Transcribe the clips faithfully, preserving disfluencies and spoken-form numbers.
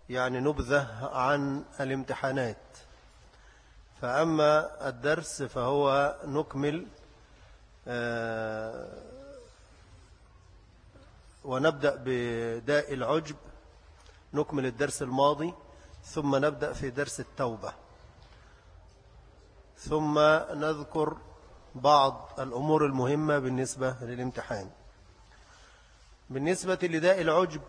يعني نبذة عن الامتحانات. فأما الدرس فهو نكمل آه ونبدأ بداء العجب، نكمل الدرس الماضي، ثم نبدأ في درس التوبة، ثم نذكر بعض الأمور المهمة بالنسبة للامتحان. بالنسبة لداء العجب،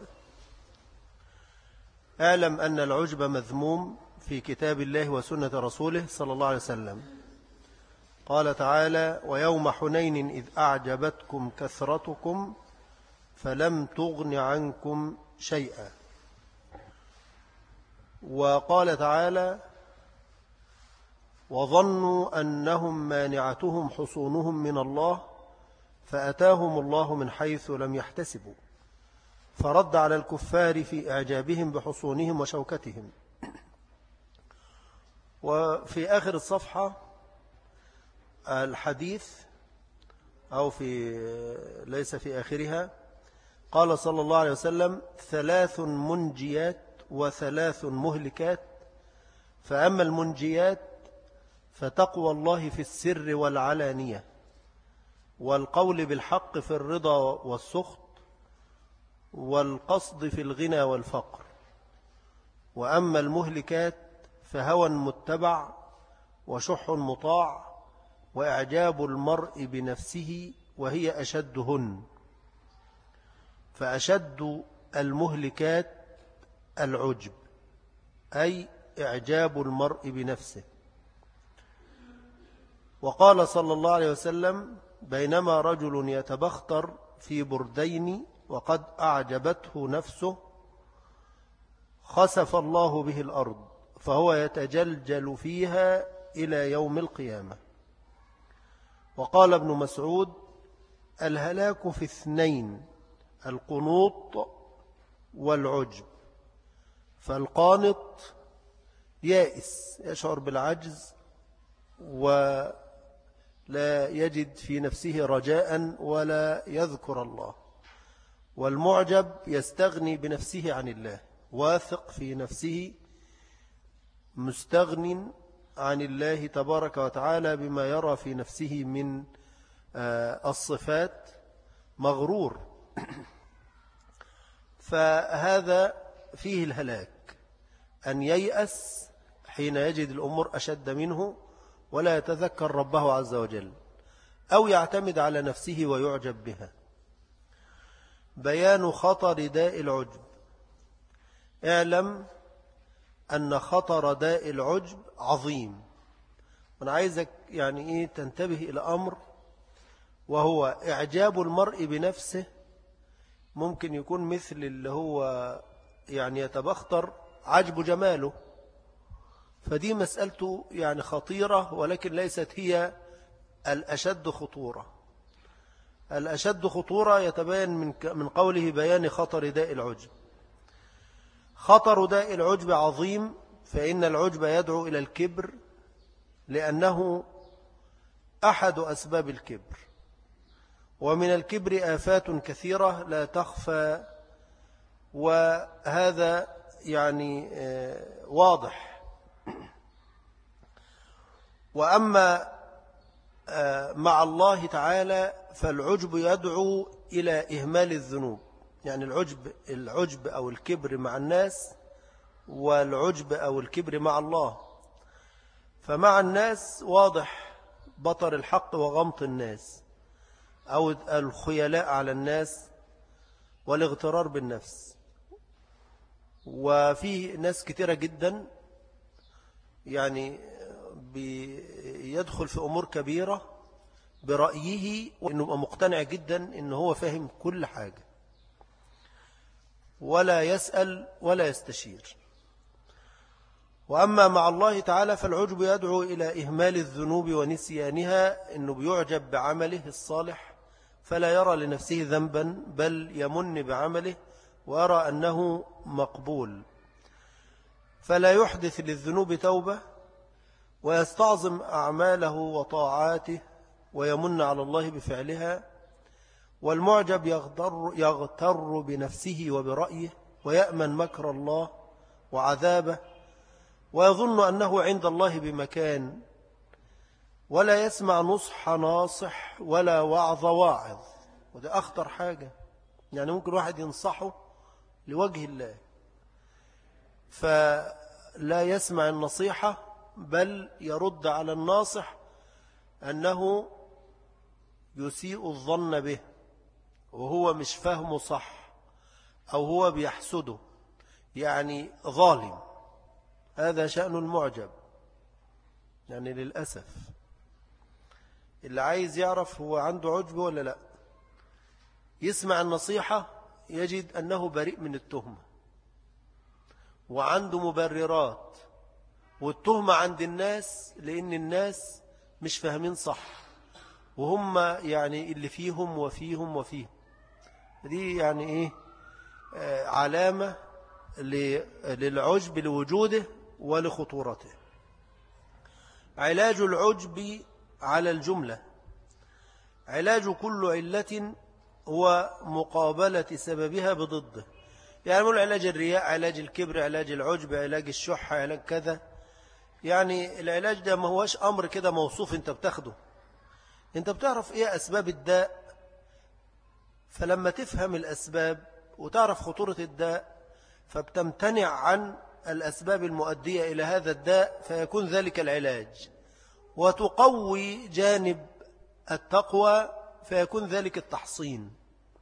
أعلم أن العجب مذموم في كتاب الله وسنة رسوله صلى الله عليه وسلم. قال تعالى: ويوم حنين إذ أعجبتكم كثرتكم فلم تغن عنكم شيئا. وقال تعالى: وظنوا أنهم مانعتهم حصونهم من الله فأتاهم الله من حيث لم يحتسبوا فرد على الكفار في إعجابهم بحصونهم وشوكتهم. وفي آخر الصفحة الحديث أو في ليس في آخرها قال صلى الله عليه وسلم: ثلاث منجيات وثلاث مهلكات، فأما المنجيات فتقوى الله في السر والعلانية، والقول بالحق في الرضا والسخط، والقصد في الغنى والفقر. وأما المهلكات فهوى متبع وشح مطاع وإعجاب المرء بنفسه وهي أشدهن. فأشد المهلكات العجب، أي إعجاب المرء بنفسه. وقال صلى الله عليه وسلم: بينما رجل يتبختر في بردين وقد أعجبته نفسه خسف الله به الأرض فهو يتجلجل فيها إلى يوم القيامة. وقال ابن مسعود: الهلاك في اثنين، القنوط والعجب. فالقانط يائس، يشعر بالعجز ولا يجد في نفسه رجاء ولا يذكر الله. والمعجب يستغني بنفسه عن الله، واثق في نفسه، مستغن عن الله تبارك وتعالى بما يرى في نفسه من الصفات، مغرور. فهذا فيه الهلاك، أن ييأس حين يجد الأمور أشد منه ولا يتذكر ربه عز وجل، أو يعتمد على نفسه ويعجب بها. بيان خطر داء العجب. اعلم أن خطر داء العجب عظيم. وأنا عايزك يعني إيه تنتبه إلى أمر، وهو إعجاب المرء بنفسه. ممكن يكون مثل اللي هو يعني يتبختر عجب جماله، فدي مسألته يعني خطيرة، ولكن ليست هي الأشد خطورة. الأشد خطورة يتبين من من قوله بيان خطر داء العجب. خطر داء العجب عظيم، فإن العجب يدعو إلى الكبر، لأنه أحد أسباب الكبر. ومن الكبر آفات كثيرة لا تخفى، وهذا يعني واضح. وأما مع الله تعالى فالعجب يدعو إلى إهمال الذنوب. يعني العجب العجب أو الكبر مع الناس، والعجب أو الكبر مع الله. فمع الناس واضح بطر الحق وغمط الناس، أو الخيلاء على الناس والاغترار بالنفس. وفي ناس كتيرة جدا يعني بيدخل في أمور كبيرة برأيه، وإنه يبقى مقتنع جدا إنه هو فاهم كل حاجة، ولا يسأل ولا يستشير. وأما مع الله تعالى فالعجب يدعو إلى إهمال الذنوب ونسيانها، إنه بيعجب بعمله الصالح فلا يرى لنفسه ذنبا، بل يمن بعمله ويرى أنه مقبول، فلا يحدث للذنوب توبة، ويستعظم أعماله وطاعاته ويمن على الله بفعلها. والمعجب يغتر, يغتر بنفسه وبرأيه، ويأمن مكر الله وعذابه، ويظن أنه عند الله بمكان، ولا يسمع نصح ناصح ولا وعظ واعظ. وده أخطر حاجة، يعني ممكن واحد ينصحه لوجه الله فلا يسمع النصيحة، بل يرد على الناصح أنه يسيء الظن به وهو مش فهمه صح، أو هو بيحسده، يعني ظالم. هذا شأن المعجب، يعني للأسف اللي عايز يعرف هو عنده عجب ولا لا، يسمع النصيحة يجد أنه بريء من التهمة وعنده مبررات، والتهمة عند الناس لأن الناس مش فاهمين صح، وهم يعني اللي فيهم وفيهم وفيهم. دي يعني إيه؟ آه علامة للعجب لوجوده ولخطورته. علاج العجب على الجملة، علاج كل علة هو مقابلة سببها بضده. يعني نقول علاج الرياء، علاج الكبر، علاج العجب، علاج الشح، علاج كذا. يعني العلاج ده ما هوش أمر كده موصوف أنت بتاخده، أنت بتعرف إيه أسباب الداء، فلما تفهم الأسباب وتعرف خطورة الداء فبتمتنع عن الأسباب المؤدية إلى هذا الداء، فيكون ذلك العلاج، وتقوي جانب التقوى فيكون ذلك التحصين.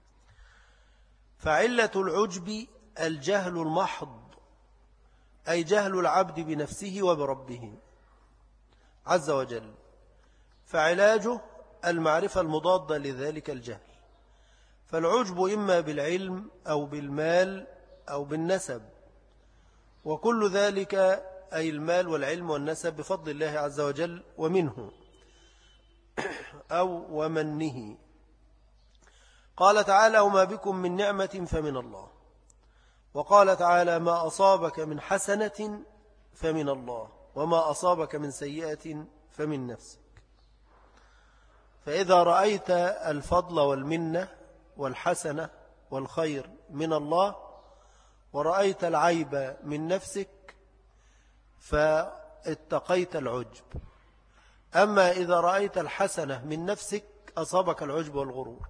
فعلة العجب الجهل المحض، أي جهل العبد بنفسه وبربه عز وجل، فعلاجه المعرفة المضادة لذلك الجهل. فالعجب إما بالعلم أو بالمال أو بالنسب، وكل ذلك أي المال والعلم والنسب بفضل الله عز وجل ومنه أو ومنه. قال تعالى: وما بكم من نعمة فمن الله. وقال تعالى: ما أصابك من حسنة فمن الله، وما أصابك من سيئة فمن نفسك. فإذا رأيت الفضل والمنة والحسنة والخير من الله، ورأيت العيب من نفسك، فاتقيت العجب. أما إذا رأيت الحسنة من نفسك أصابك العجب والغرور.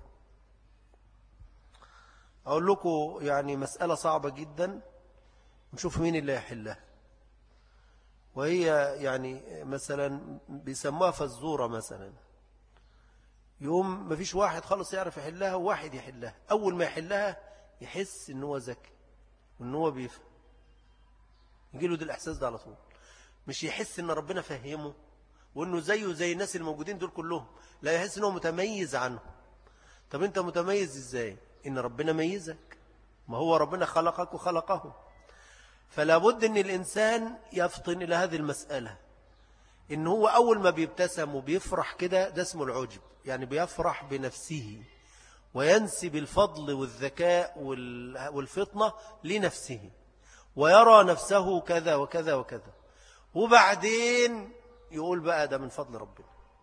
أقول لكم يعني مسألة صعبة جدا، نشوف مين اللي يحلها. وهي يعني مثلا بيسموها فزورة مثلا، يوم ما فيش واحد خالص يعرف يحلها وواحد يحلها. أول ما يحلها يحس إنه ذكي وإنه هو بيفهم، يجيله ده الإحساس ده على طول، مش يحس إن ربنا فهمه وإنه زيه زي الناس الموجودين دول كلهم، لا، يحس إنه متميز عنه. طب أنت متميز إزاي؟ إن ربنا ميزك، ما هو ربنا خلقك وخلقه. فلا بد أن الإنسان يفطن إلى هذه المسألة، إن هو أول ما بيبتسم وبيفرح كده ده اسمه العجب، يعني بيفرح بنفسه وينسب الفضل والذكاء والفطنة لنفسه، ويرى نفسه كذا وكذا وكذا، وبعدين يقول بقى ده من فضل ربنا.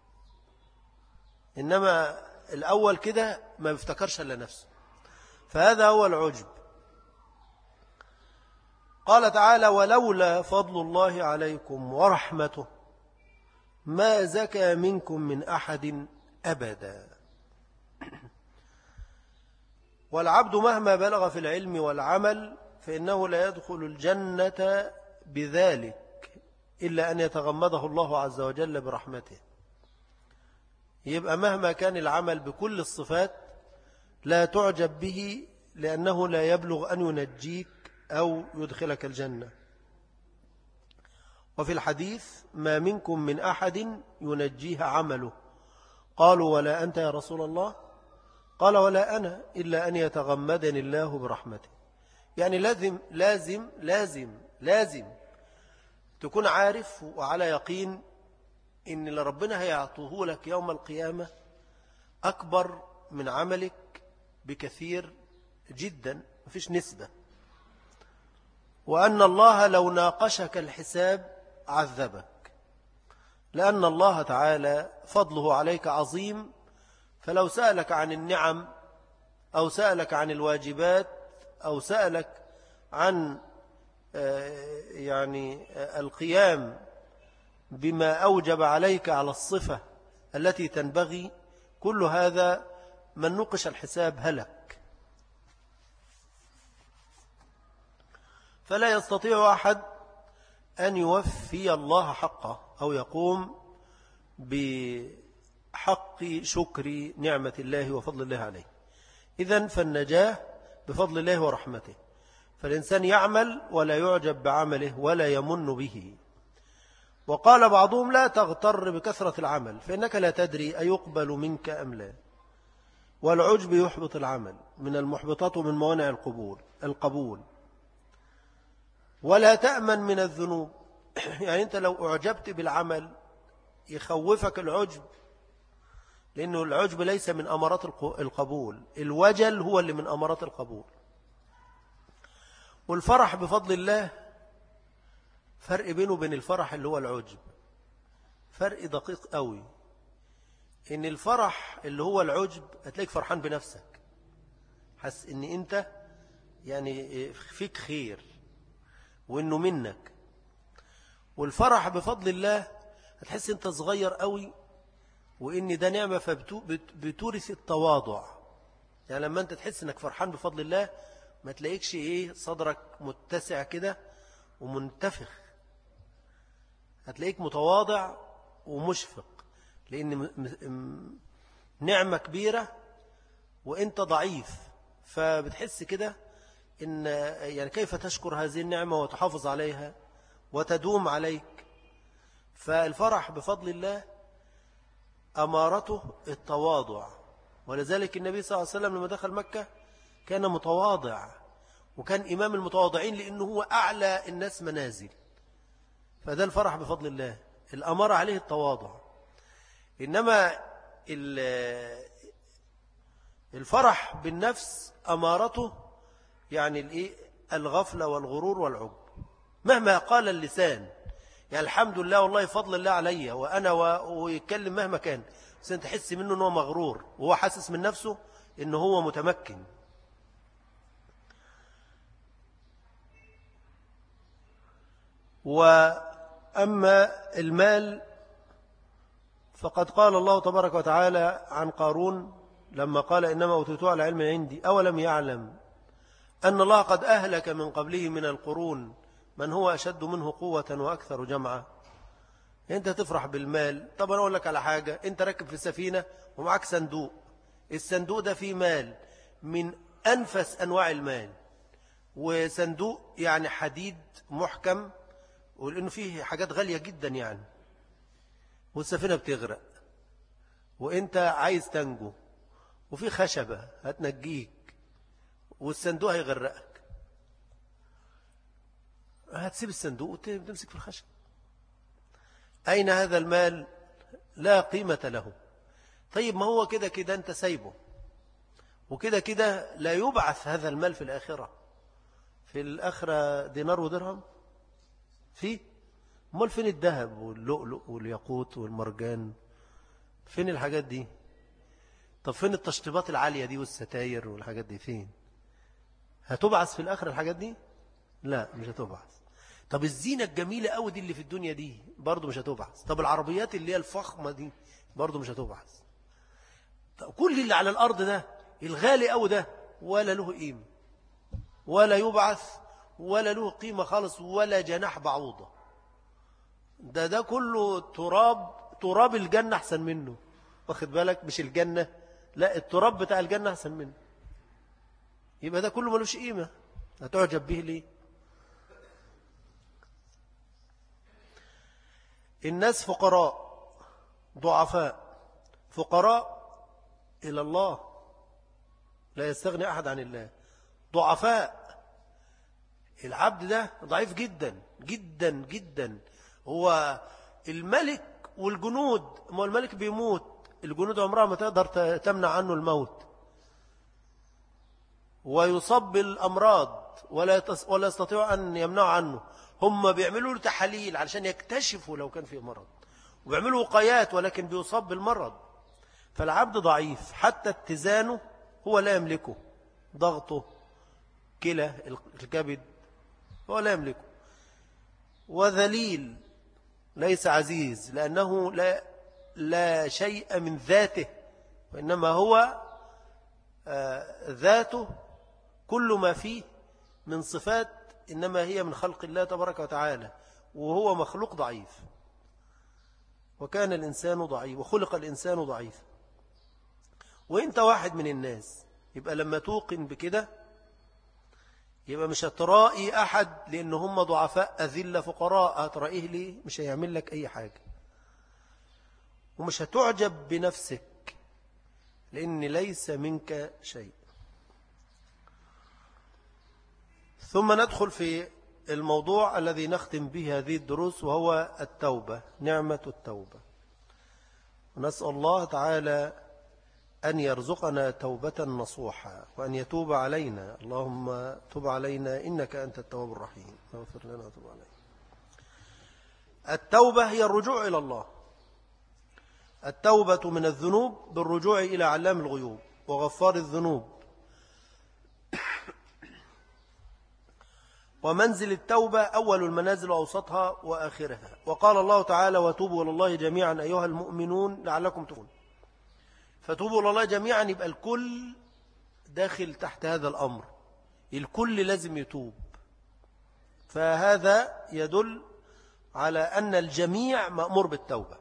إنما الأول كده ما بيفتكرش إلا نفسه، فهذا هو العجب. قال تعالى: ولولا فضل الله عليكم ورحمته ما زكى منكم من أحد أبدا. والعبد مهما بلغ في العلم والعمل فإنه لا يدخل الجنة بذلك إلا أن يتغمده الله عز وجل برحمته. يبقى مهما كان العمل بكل الصفات لا تعجب به، لأنه لا يبلغ أن ينجيك أو يدخلك الجنة. وفي الحديث: ما منكم من أحد ينجيه عمله. قالوا: ولا أنت يا رسول الله؟ قال: ولا أنا، إلا أن يتغمدني الله برحمته. يعني لازم لازم لازم لازم تكون عارف وعلى يقين إن اللي ربنا هيعطوه لك يوم القيامة أكبر من عملك بكثير جدا، مفيش نسبة. وأن الله لو ناقشك الحساب عذبك، لأن الله تعالى فضله عليك عظيم، فلو سألك عن النعم أو سألك عن الواجبات أو سألك عن يعني القيام بما أوجب عليك على الصفة التي تنبغي، كل هذا من نقش الحساب هلك. فلا يستطيع أحد أن يوفي الله حقه أو يقوم بحق شكر نعمة الله وفضل الله عليه. إذن فالنجاة بفضل الله ورحمته، فالإنسان يعمل ولا يعجب بعمله ولا يمن به. وقال بعضهم لا تغتر بكثرة العمل فإنك لا تدري أيقبل منك أم لا، والعجب يحبط العمل، من المحبطات ومن موانع القبول القبول ولا تأمن من الذنوب. يعني أنت لو أعجبت بالعمل يخوفك العجب، لأنه العجب ليس من أمارات القبول، الوجل هو اللي من أمارات القبول. والفرح بفضل الله فرق بينه وبين الفرح اللي هو العجب فرق دقيق قوي. إن الفرح اللي هو العجب هتلاقيك فرحان بنفسك، حس إن أنت يعني فيك خير وإنه منك. والفرح بفضل الله هتحس أنت صغير قوي وإن ده نعمة، فبتورث التواضع. يعني لما أنت تحس أنك فرحان بفضل الله ما تلاقيكش إيه صدرك متسع كده ومنتفخ، هتلاقيك متواضع ومشفق، لأن نعمة كبيرة وإنت ضعيف، فبتحس كده إن يعني كيف تشكر هذه النعمة وتحافظ عليها وتدوم عليك. فالفرح بفضل الله أمارته التواضع، ولذلك النبي صلى الله عليه وسلم لما دخل مكة كان متواضع، وكان إمام المتواضعين لأنه هو أعلى الناس منازل. فده الفرح بفضل الله، الأمارة عليه التواضع. إنما الفرح بالنفس أمارته يعني الغفلة والغرور والعجب، مهما قال اللسان يعني الحمد لله والله فضل الله علي وأنا ويتكلم مهما كان، بس أنت تحس منه أنه مغرور وهو حاسس من نفسه أنه هو متمكن. وأما المال فقد قال الله تبارك وتعالى عن قارون لما قال إنما أوتيته على علم عندي أولم يعلم أن الله قد أهلك من قبله من القرون من هو أشد منه قوة وأكثر جمعا. أنت تفرح بالمال. طب أنا أقول لك على حاجة، أنت راكب في السفينة ومعك صندوق، الصندوق ده فيه مال من أنفس أنواع المال، وصندوق يعني حديد محكم ولأنه فيه حاجات غالية جدا يعني، والسفينة بتغرق وأنت عايز تنجو، وفي خشبة هتنجيك والصندوق هيغرقك، هتسيب الصندوق وتمسك في الخشب. أين هذا المال؟ لا قيمة له. طيب ما هو كده كده أنت سايبه، وكده كده لا يبعث هذا المال في الآخرة. في الآخرة دينار ودرهم فيه؟ امال فين الذهب واللؤلؤ والياقوت والمرجان؟ فين الحاجات دي؟ طب فين التشطيبات العالية دي والستاير والحاجات دي فين؟ هتبعث في الآخرة الحاجات دي؟ لا مش هتبعث. طب الزينة الجميلة قوي دي اللي في الدنيا دي برضو مش هتبعث. طب العربيات اللي هي الفخمة دي برضو مش هتبعث. طب كل اللي على الأرض ده الغالي قوي ده ولا له قيمة، ولا يبعث، ولا له قيمة خالص، ولا جناح بعوضة. ده ده كله تراب. تراب الجنة أحسن منه، واخد بالك؟ مش الجنة، لا التراب بتاع الجنة أحسن منه. يبقى ده كله ملوش قيمة، هتعجب به ليه؟ الناس فقراء ضعفاء، فقراء إلى الله، لا يستغني أحد عن الله. ضعفاء، العبد ده ضعيف جدا جدا جدا. هو الملك والجنود، ما الملك بيموت، الجنود عمرها ما تقدر تمنع عنه الموت، ويصاب بالأمراض ولا ولا يستطيع أن يمنع عنه. هم بيعملوا له تحاليل علشان يكتشفوا لو كان فيه مرض، وبيعملوا وقايات ولكن بيصاب بالمرض. فالعبد ضعيف، حتى اتزانه هو لا يملكه، ضغطه، كلى الكبد هو لا يملكه. وذليل ليس عزيز، لأنه لا, لا شيء من ذاته، وإنما هو ذاته كل ما فيه من صفات إنما هي من خلق الله تبارك وتعالى، وهو مخلوق ضعيف. وكان الإنسان ضعيف وخلق الإنسان ضعيف. وإنت واحد من الناس، يبقى لما توقن بكده يبقى مش هترائي أحد لأن هم ضعفاء أذلة فقراء، هترائيه ليه؟ مش هيعمل لك أي حاجة. ومش هتعجب بنفسك لأن ليس منك شيء. ثم ندخل في الموضوع الذي نختم به هذه الدروس، وهو التوبة، نعمة التوبة. ونسأل الله تعالى أن يرزقنا توبة نصوحة وأن يتوب علينا. اللهم تب علينا إنك أنت التواب الرحيم، اغفر لنا وتب علينا. التوبة هي الرجوع إلى الله. التوبة من الذنوب بالرجوع إلى علام الغيوب وغفار الذنوب. ومنزل التوبة أول المنازل وأوسطها وآخرها. وقال الله تعالى وتوبوا إلى الله جميعا أيها المؤمنون لعلكم تفلحون. فتوبوا إلى الله جميعا، يبقى الكل داخل تحت هذا الأمر، الكل لازم يتوب. فهذا يدل على أن الجميع مأمور بالتوبة.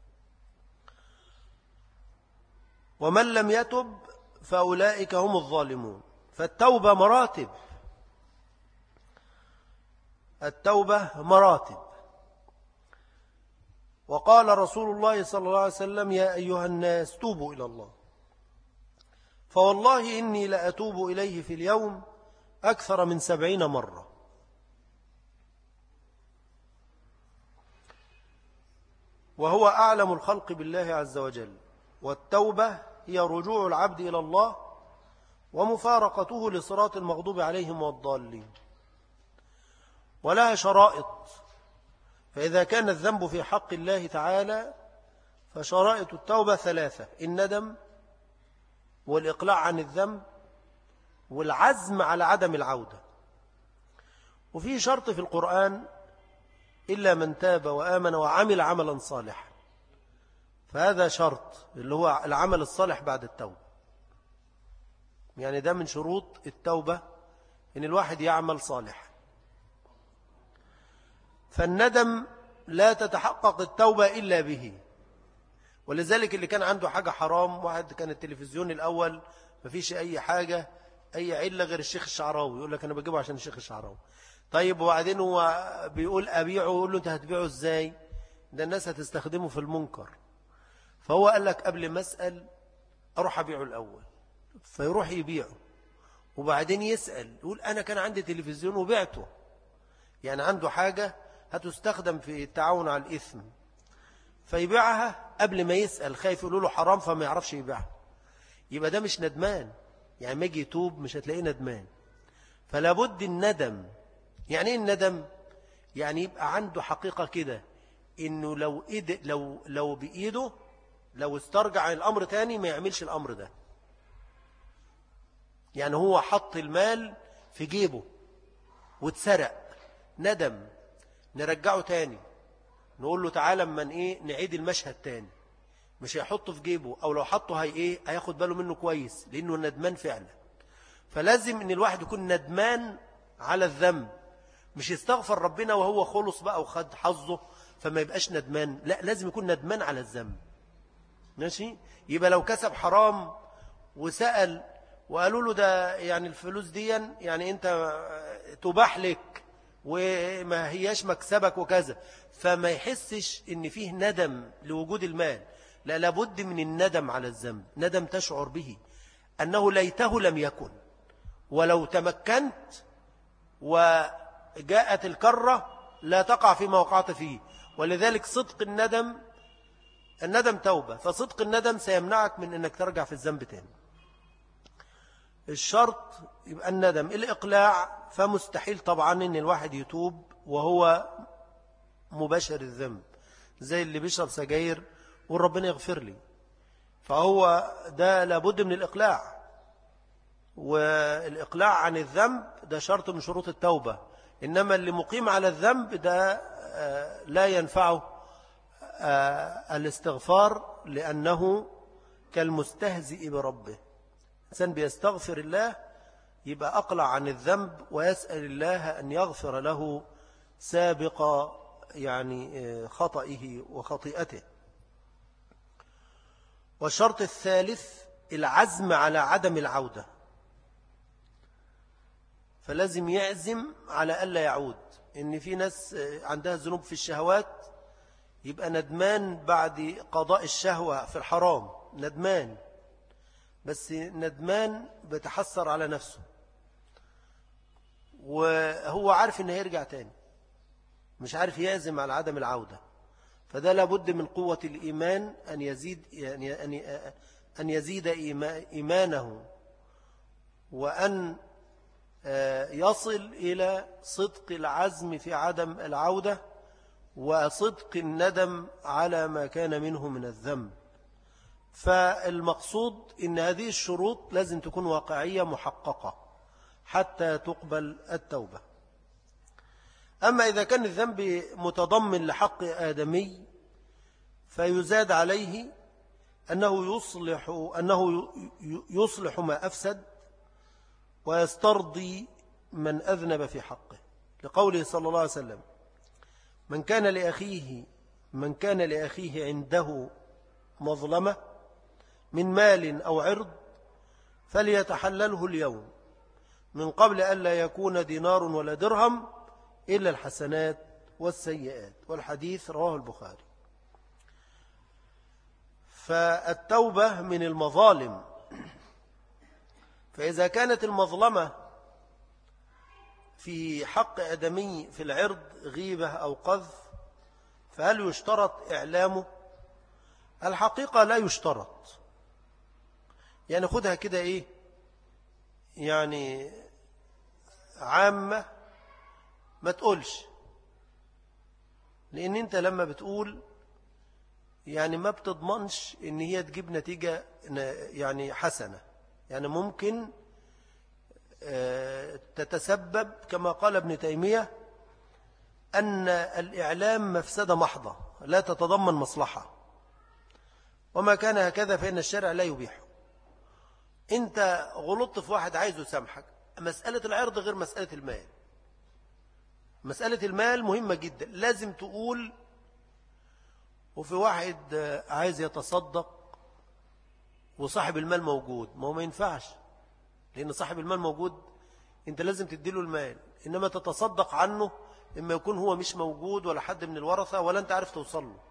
ومن لم يتب فأولئك هم الظالمون. فالتوبة مراتب، التوبة مراتب. وقال رسول الله صلى الله عليه وسلم يا أيها الناس توبوا إلى الله، فوالله إني لأتوب إليه في اليوم أكثر من سبعين مرة. وهو أعلم الخلق بالله عز وجل. والتوبة هي رجوع العبد إلى الله ومفارقته لصراط المغضوب عليهم والضالين. ولها شرائط. فإذا كان الذنب في حق الله تعالى فشرائط التوبة ثلاثة: الندم والإقلاع عن الذنب والعزم على عدم العودة. وفي شرط في القرآن إلا من تاب وآمن وعمل عملا صالحا، فهذا شرط اللي هو العمل الصالح بعد التوبة. يعني ده من شروط التوبة إن الواحد يعمل صالح. فالندم لا تتحقق التوبة إلا به. ولذلك اللي كان عنده حاجة حرام، واحد كان التلفزيون الأول مفيش أي حاجة أي علة غير الشيخ الشعراوي، يقول لك أنا بجيبه عشان الشيخ الشعراوي. طيب وبعدين هو بيقول أبيعه، يقول له أنت هتبيعه إزاي؟ ده الناس هتستخدمه في المنكر. فهو قال لك قبل ما أسأل أروح أبيعه الأول، فيروح يبيعه وبعدين يسأل يقول أنا كان عندي تلفزيون وبيعته. يعني عنده حاجة هتستخدم في التعاون على الإثم، فيبيعها قبل ما يسأل، خايف يقولوا له حرام فما يعرفش يبيعها. يبقى ده مش ندمان. يعني ما يجي يتوب مش هتلاقيه ندمان. فلا بد الندم. يعني ايه الندم؟ يعني يبقى عنده حقيقة كده انه لو إيد لو لو بايده لو استرجع الامر تاني ما يعملش الامر ده. يعني هو حط المال في جيبه واتسرق، ندم، نرجعه تاني، نقول له تعالى من ايه نعيد المشهد تاني. مش هيحطه في جيبه، او لو حطه هي ايه هياخد باله منه كويس لانه ندمان فعلا. فلازم ان الواحد يكون ندمان على الذنب، مش يستغفر ربنا وهو خلص بقى وخد حظه فما يبقاش ندمان. لا، لازم يكون ندمان على الذنب. ماشي؟ يبقى لو كسب حرام وسأل وقالوا له ده يعني الفلوس دي يعني انت تباح لك وما هياش مكسبك وكذا، فما يحسش ان فيه ندم لوجود المال. لا، لابد من الندم على الذنب، ندم تشعر به أنه ليته لم يكن، ولو تمكنت وجاءت الكرة لا تقع فيما وقعت فيه. ولذلك صدق الندم، الندم توبة، فصدق الندم سيمنعك من أنك ترجع في الذنب تاني. الشرط يبقى الندم. الإقلاع فمستحيل طبعا أن الواحد يتوب وهو مباشر الذنب، زي اللي بيشرب سجاير وربنا يغفر لي، فهو ده لابد من الإقلاع. والإقلاع عن الذنب ده شرط من شروط التوبة. إنما اللي مقيم على الذنب ده لا ينفعه الاستغفار لأنه كالمستهزئ بربه. الإنسان بيستغفر الله يبقى أقلع عن الذنب ويسأل الله أن يغفر له سابق يعني خطئه وخطيئته. والشرط الثالث العزم على عدم العودة، فلازم يعزم على ألا يعود. إن في ناس عندها ذنوب في الشهوات يبقى ندمان بعد قضاء الشهوة في الحرام، ندمان، بس ندمان بتحسر على نفسه وهو عارف إنه يرجع تاني، مش عارف يعزم على عدم العودة. فده لابد من قوة الإيمان أن يزيد يعني أن يزيد إيمانه وأن يصل إلى صدق العزم في عدم العودة وصدق الندم على ما كان منه من الذنب. فالمقصود إن هذه الشروط لازم تكون واقعية محققة حتى تقبل التوبة. أما إذا كان الذنب متضمن لحق آدمي فيزاد عليه أنه يصلح, أنه يصلح ما أفسد ويسترضي من أذنب في حقه، لقوله صلى الله عليه وسلم: من كان لأخيه من كان لأخيه عنده مظلمة من مال أو عرض فليتحلله اليوم من قبل أن لا يكون دينار ولا درهم إلا الحسنات والسيئات. والحديث رواه البخاري. فالتوبة من المظالم، فإذا كانت المظلمة في حق آدمي في العرض غيبة أو قذف فهل يشترط إعلامه؟ الحقيقة لا يشترط، يعني خدها كده إيه يعني عامة، ما تقولش، لأن أنت لما بتقول يعني ما بتضمنش إن هي تجيب نتيجة يعني حسنة، يعني ممكن تتسبب كما قال ابن تيمية أن الإعلام مفسدة محضة لا تتضمن مصلحة، وما كان هكذا فإن الشرع لا يبيحه. أنت غلطت في واحد عايزه يسامحك، مسألة العرض غير مسألة المال. مسألة المال مهمة جدا، لازم تقول. وفي واحد عايز يتصدق وصاحب المال موجود، ما هو ما ينفعش، لأن صاحب المال موجود أنت لازم تديله المال، إنما تتصدق عنه إما يكون هو مش موجود ولا حد من الورثة ولا أنت عارف توصل له.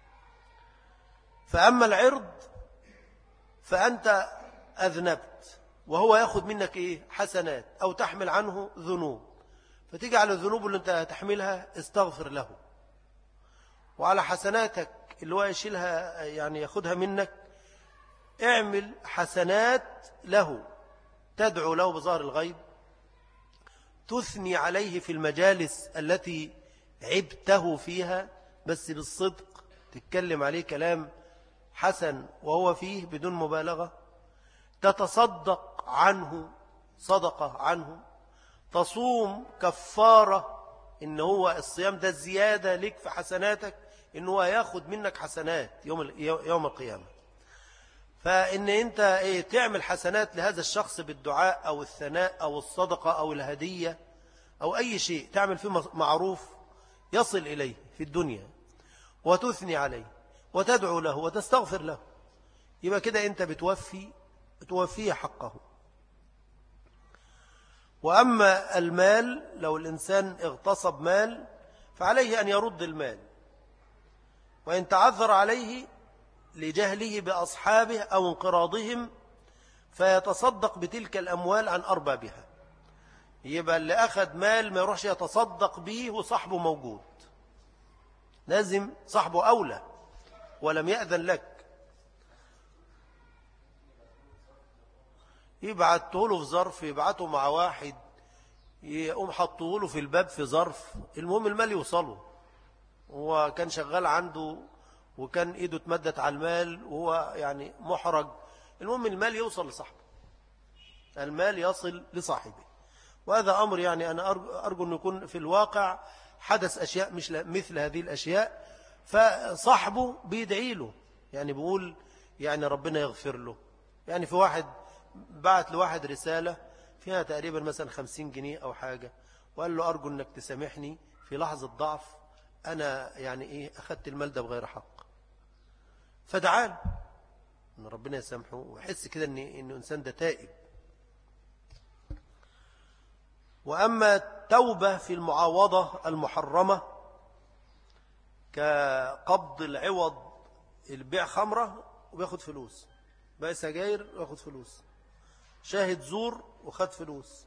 فأما العرض فأنت أذنبت وهو يأخذ منك إيه؟ حسنات، أو تحمل عنه ذنوب، فتيجي على الذنوب اللي أنت تحملها استغفر له، وعلى حسناتك اللي هو يشيلها يعني يأخذها منك اعمل حسنات له، تدعو له بظهر الغيب، تثني عليه في المجالس التي عبته فيها بس بالصدق، تتكلم عليه كلام حسن وهو فيه بدون مبالغة، تتصدق عنه صدقة عنه، تصوم كفارة، إن هو الصيام ده زيادة لك في حسناتك، إن هو ياخد منك حسنات يوم يوم القيامة. فإن أنت إيه تعمل حسنات لهذا الشخص بالدعاء أو الثناء أو الصدقة أو الهدية أو أي شيء تعمل فيه معروف يصل إليه في الدنيا، وتثني عليه وتدعو له وتستغفر له، يبقى كده أنت بتوفي بتوفيه حقه. وأما المال، لو الإنسان اغتصب مال فعليه أن يرد المال، وإن تعذر عليه لجهله بأصحابه أو انقراضهم فيتصدق بتلك الأموال عن أربابها. يبقى اللي أخذ مال ما يروحش يتصدق به وصاحبه موجود، لازم صاحبه أولى ولم يأذن لك، يبعته له في ظرف، يبعته مع واحد يقوم حطه له في الباب في ظرف، المهم المال يوصله، هو كان شغال عنده وكان ايده اتمدت على المال وهو يعني محرج، المهم المال يوصل لصاحبه، المال يصل لصاحبه. وهذا أمر يعني أنا أرجو أن يكون في الواقع حدث أشياء مش مثل هذه الأشياء، فصاحبه بيدعي له، يعني بيقول يعني ربنا يغفر له. يعني في واحد بعت لواحد رسالة فيها تقريبا مثلا خمسين جنيه أو حاجة، وقال له أرجو أنك تسامحني في لحظة ضعف، أنا يعني إيه أخذت المال ده بغير حق. فدعاله أن ربنا يسامحه ويحس كده أن الإنسان ده تائب. وأما التوبة في المعاوضة المحرمة كقبض العوض، البيع خمرة وبياخد فلوس، بيع سجاير وياخد فلوس، شاهد زور وخد فلوس،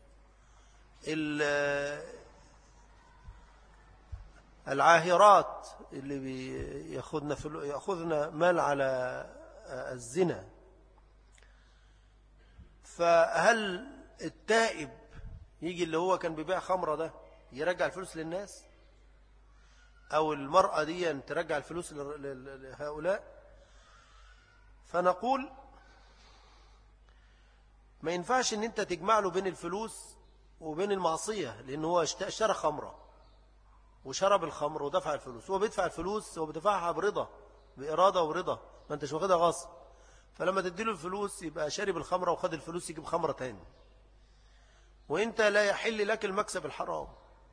العاهرات اللي بياخدنا فلو ياخذنا مال على الزنا. فهل التائب يجي اللي هو كان بيبيع خمرة ده يرجع الفلوس للناس، أو المرأة دي ترجع الفلوس لهؤلاء؟ فنقول ما ينفعش ان انت تجمع له بين الفلوس وبين المعصية، لأن هو اشترى خمرة وشرب الخمر ودفع الفلوس، هو بيدفع الفلوس، هو بيدفعها برضا، بإرادة ورضا، ما انتش واخدها غصب. فلما تديله الفلوس يبقى شارب الخمرة وخد الفلوس يجيب خمرة تاني، وانت لا يحل لك المكسب الحرام.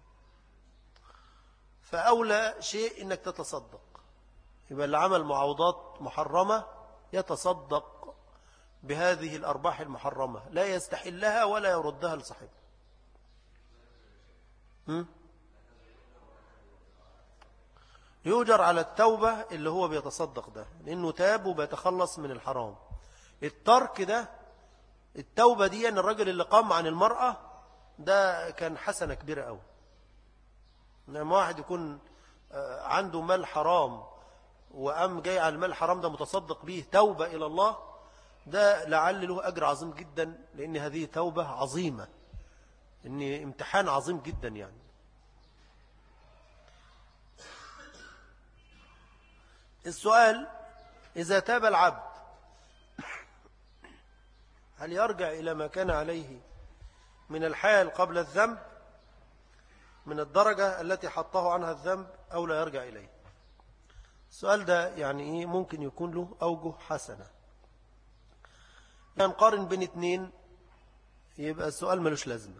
فأولى شيء انك تتصدق. يبقى اللي عمل معاوضات محرمة يتصدق بهذه الأرباح المحرمة، لا يستحلها ولا يردها لصاحبه. يؤجر على التوبة اللي هو بيتصدق ده، لأنه تاب وبيتخلص من الحرام. الترك ده، التوبة دي أن الرجل اللي قام عن المرأة ده كان حسنة كبيرة أوي. لما واحد يكون عنده مال حرام وقام جاي على المال الحرام ده متصدق به توبة إلى الله، ده لعل له أجر عظيم جدا، لأن هذه توبة عظيمة، إن امتحان عظيم جدا. يعني السؤال: إذا تاب العبد هل يرجع إلى ما كان عليه من الحال قبل الذنب، من الدرجة التي حطه عنها الذنب، أو لا يرجع إليه؟ السؤال ده يعني إيه ممكن يكون له أوجه حسنة. يعني نقارن بين اتنين يبقى السؤال ملوش لازمة.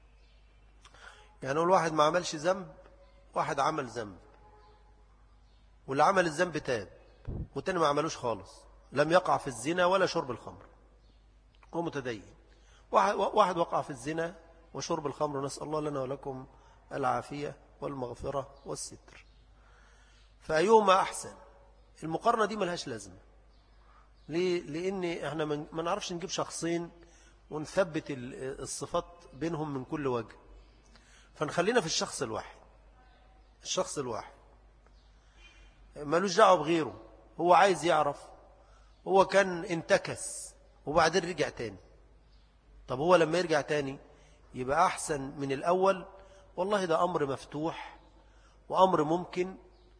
يعني نقول واحد ما عملش ذنب، واحد عمل ذنب، واللي عمل الذنب تاب، والتاني ما عملوش خالص، لم يقع في الزنا ولا شرب الخمر، هو متدين. واحد وقع في الزنا وشرب الخمر، نسأل الله لنا ولكم العافية والمغفرة والستر. فأيهما أحسن؟ المقارنة دي ملهاش لازمة. ليه؟ لأن احنا ما نعرفش نجيب شخصين ونثبت الصفات بينهم من كل وجه، فنخلينا في الشخص الواحد. الشخص الواحد مالوش دعوه بغيره، هو عايز يعرف هو كان انتكس وبعدين رجع تاني. طب هو لما يرجع تاني يبقى أحسن من الأول؟ والله ده أمر مفتوح وأمر ممكن،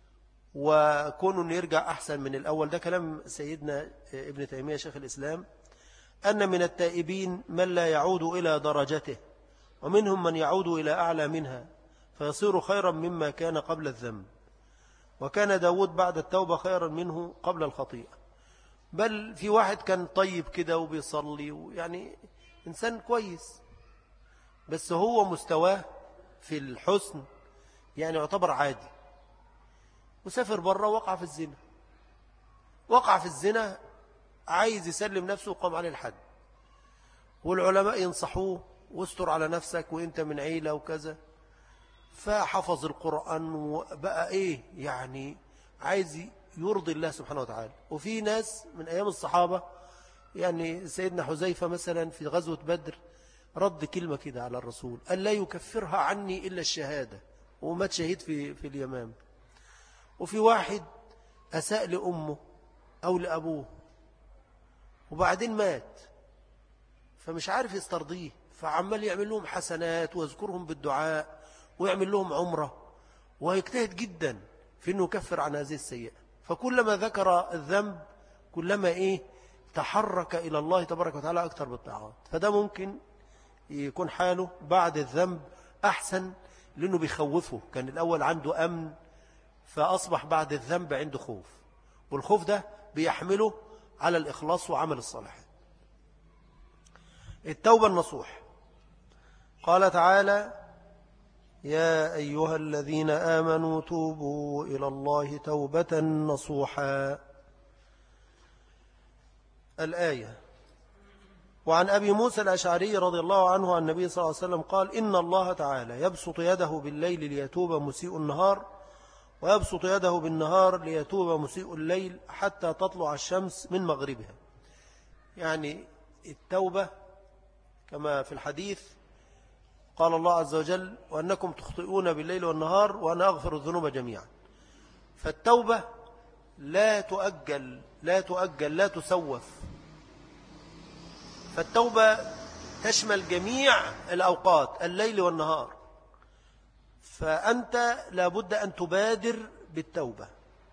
وكونه أن يرجع أحسن من الأول. ده كلام سيدنا ابن تيمية شيخ الإسلام، أن من التائبين من لا يعود إلى درجته، ومنهم من يعود إلى أعلى منها فيصير خيرا مما كان قبل الذنب. وكان داود بعد التوبة خيرا منه قبل الخطيئة. بل في واحد كان طيب كده وبيصلي ويعني إنسان كويس، بس هو مستواه في الحسن يعني يعتبر عادي، وسافر بره وقع في الزنا. وقع في الزنا، عايز يسلم نفسه وقام عليه الحد، والعلماء ينصحوه واستر على نفسك وانت من عيلة وكذا. فحفظ القرآن وبقى ايه يعني عايز يرضي الله سبحانه وتعالى. وفي ناس من ايام الصحابة، يعني سيدنا حذيفة مثلا في غزوة بدر رد كلمة كده على الرسول، قال لا يكفرها عني إلا الشهادة، ومات شهيد في في اليمام. وفي واحد أساء لأمه أو لأبوه وبعدين مات، فمش عارف يسترضيه، فعمال يعمل لهم حسنات ويذكرهم بالدعاء ويعمل لهم عمرة، ويجتهد جدا في أنه يكفر عن هذه السيئة. فكلما ذكر الذنب كلما إيه تحرك إلى الله تبارك وتعالى أكثر بالطاعات. فده ممكن يكون حاله بعد الذنب أحسن لأنه بيخوفه. كان الأول عنده أمن، فأصبح بعد الذنب عنده خوف، والخوف ده بيحمله على الإخلاص وعمل الصالحات. التوبة النصوح، قال تعالى: يا أيها الذين آمنوا توبوا إلى الله توبة نصوحا. الآية. وعن أبي موسى الأشعري رضي الله عنه عن النبي صلى الله عليه وسلم قال: إن الله تعالى يبسط يده بالليل ليتوب مسيء النهار، ويبسط يده بالنهار ليتوب مسيء الليل حتى تطلع الشمس من مغربها. يعني التوبة كما في الحديث قال الله عز وجل: وأنكم تخطئون بالليل والنهار وأنا أغفر الذنوب جميعا. فالتوبة لا تؤجل لا تؤجل لا تسوف. فالتوبة تشمل جميع الأوقات، الليل والنهار. فأنت لابد أن تبادر بالتوبة.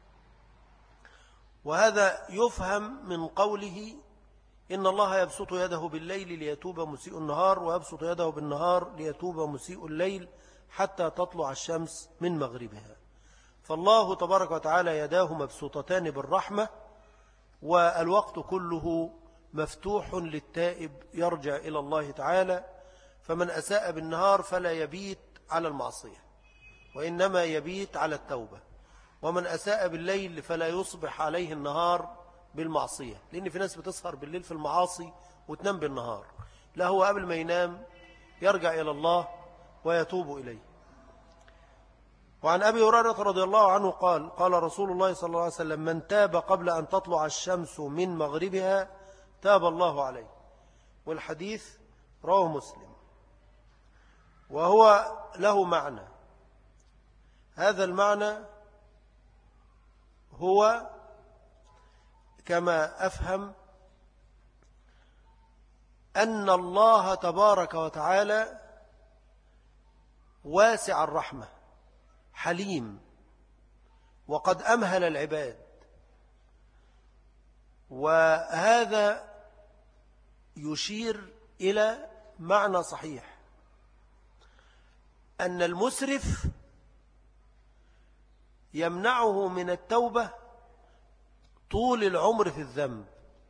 وهذا يفهم من قوله: إن الله يبسط يده بالليل ليتوب مسيء النهار، ويبسط يده بالنهار ليتوب مسيء الليل حتى تطلع الشمس من مغربها. فالله تبارك وتعالى يداه مبسوطتان بالرحمة، والوقت كله مفتوح للتائب يرجع إلى الله تعالى. فمن أساء بالنهار فلا يبيت على المعصية، وإنما يبيت على التوبة. ومن أساء بالليل فلا يصبح عليه النهار بالمعصية، لأن في ناس بتسهر بالليل في المعاصي وتنام بالنهار. لا، هو قبل ما ينام يرجع إلى الله ويتوب إليه. وعن أبي هريرة رضي الله عنه قال: قال رسول الله صلى الله عليه وسلم: من تاب قبل أن تطلع الشمس من مغربها تاب الله عليه. والحديث رواه مسلم. وهو له معنى. هذا المعنى هو كما أفهم أن الله تبارك وتعالى واسع الرحمة حليم، وقد أمهل العباد. وهذا يشير إلى معنى صحيح، أن المسرف يمنعه من التوبة طول العمر في الذنب،